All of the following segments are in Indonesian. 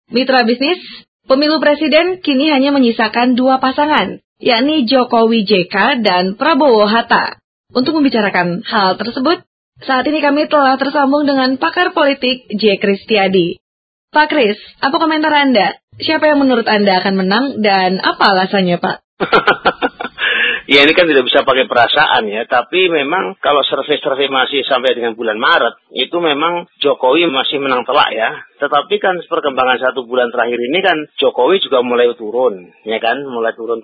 Mitra bisnis, pemilu presiden kini hanya menyisakan dua pasangan, yakni Jokowi JK dan Prabowo Hatta. Untuk membicarakan hal tersebut, saat ini kami telah tersambung dengan pakar politik J. Kristiadi. Pak Kris, apa komentar Anda? Siapa yang menurut Anda akan menang dan apa alasannya, Pak? Ya, ini kan tidak bisa pakai perasaan ya, tapi memang kalau survei masih sampai dengan bulan Maret, itu memang Jokowi masih menang telak ya. Tetapi kan perkembangan 1 bulan terakhir ini kan Jokowi juga mulai turun, ya kan, mulai turun.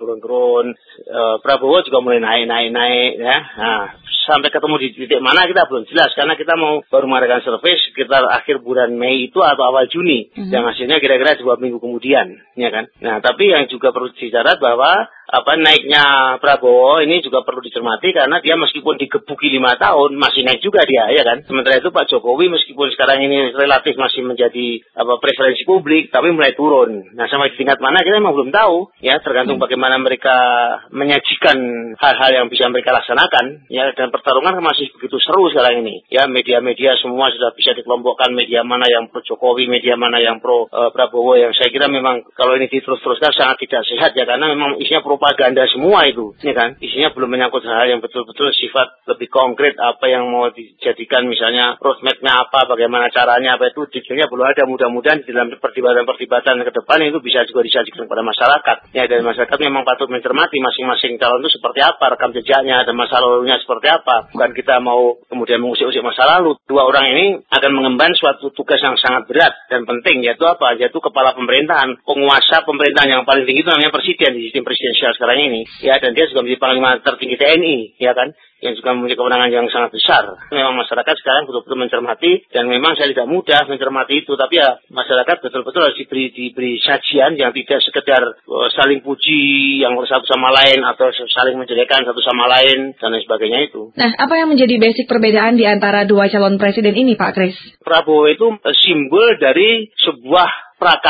Prabowo juga mulai naik ya. Nah, sampai ketemu di titik mana kita belum jelas, karena kita baru mengadakan survei sekitar akhir bulan Mei itu atau awal Juni, yang hasilnya kira-kira 2 minggu kemudian, ya kan. Nah, tapi yang juga perlu dicatat bahwa naiknya Prabowo ini juga perlu dicermati karena dia meskipun digebuki 5 tahun masih naik juga dia, ya kan. Sementara itu Pak Jokowi meskipun sekarang ini relatif masih menjadi preferensi publik, tapi mulai turun. Nah, sampai di tingkat mana kita memang belum tahu, ya, tergantung bagaimana mereka menyajikan hal-hal yang bisa mereka laksanakan, ya. Dan pertarungan masih begitu seru sekarang ini, ya. Media-media semua sudah bisa dikelompokkan, media mana yang pro Jokowi, media mana yang pro Prabowo, yang saya kira memang kalau ini diterus-teruskan sangat tidak sehat, ya, karena memang isinya propaganda semua itu, ya kan. Isinya belum menyangkut hal yang betul-betul sifat lebih konkret, apa yang mau dijadikan, misalnya roadmap-nya apa, bagaimana caranya, apa itu detailnya belum ada. Mudah-mudahan di dalam perdebatan ke depan itu bisa juga disajikan kepada masyarakat, ya. Dan masyarakat memang patut mencermati masing-masing calon itu seperti apa, rekam jejaknya dan masa lalunya seperti apa. Bukan kita mau kemudian mengusik-usik masa lalu. Dua orang ini akan mengemban suatu tugas yang sangat berat dan penting, yaitu apa? Yaitu kepala pemerintahan, penguasa pemerintahan yang paling tinggi itu namanya presiden di sistem presidensial sekarang ini, ya. Dan dia juga menjadi panglima tertinggi TNI, ya kan, yang juga memiliki kewenangan yang sangat besar. Memang masyarakat sekarang betul-betul mencermati, dan memang saya tidak mudah mencermati itu, tapi ya masyarakat betul-betul harus diberi sajian yang tidak sekedar saling puji yang satu sama lain atau saling menjelekkan satu sama lain dan lain sebagainya itu. Nah, apa yang menjadi basic perbedaan di antara dua calon presiden ini, Pak Kris? Prabowo itu simbol dari sebuah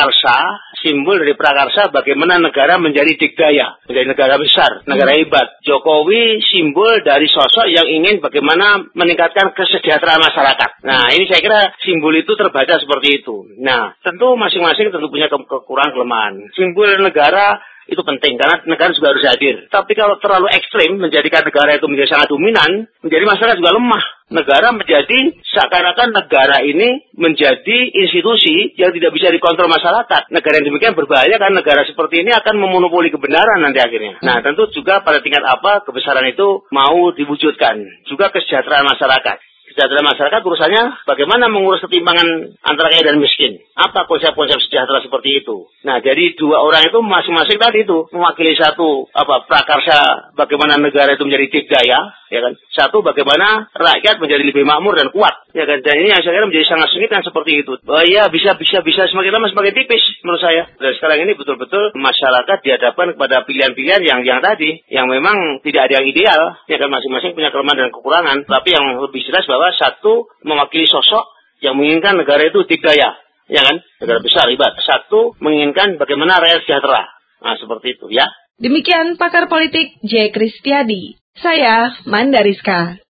simbol dari prakarsa bagaimana negara menjadi dikdaya, menjadi negara besar, negara hebat. Jokowi simbol dari sosok yang ingin bagaimana meningkatkan kesejahteraan masyarakat. Nah, ini saya kira simbol itu terbaca seperti itu. Nah, tentu masing-masing tentu punya kekurangan kelemahan. Simbol negara itu penting karena negara juga harus hadir. Tapi kalau terlalu ekstrim menjadikan negara itu menjadi sangat dominan, menjadi masyarakat juga lemah. Negara menjadi seakan-akan negara ini menjadi institusi yang tidak bisa dikontrol masyarakat. Negara yang demikian berbahaya karena negara seperti ini akan memonopoli kebenaran nanti akhirnya. Nah, tentu juga pada tingkat apa kebesaran itu mau diwujudkan. Juga kesejahteraan masyarakat. Kesejahteraan masyarakat urusannya bagaimana mengurus ketimpangan antara kaya dan miskin. Apa konsep-konsep sejahtera seperti itu. Nah, jadi dua orang itu masing-masing tadi itu mewakili satu prakarsa bagaimana negara itu menjadi dikdaya, ya kan. Satu bagaimana rakyat menjadi lebih makmur dan kuat, ya kan. Dan ini yang saya kira menjadi sangat sulit kan seperti itu. Ya bisa semakin lama semakin tipis menurut saya. Dan sekarang ini betul-betul masyarakat dihadapkan kepada pilihan-pilihan yang tadi yang memang tidak ada yang ideal, ya kan. Masing-masing punya kelemahan dan kekurangan, tapi yang lebih jelas bahwa satu mewakili sosok yang menginginkan negara itu dikdaya, ya kan, negara besar hebat. Satu menginginkan bagaimana rakyat sejahtera. Nah, seperti itu ya. Demikian pakar politik J. Kristiadi. Saya Mandariska.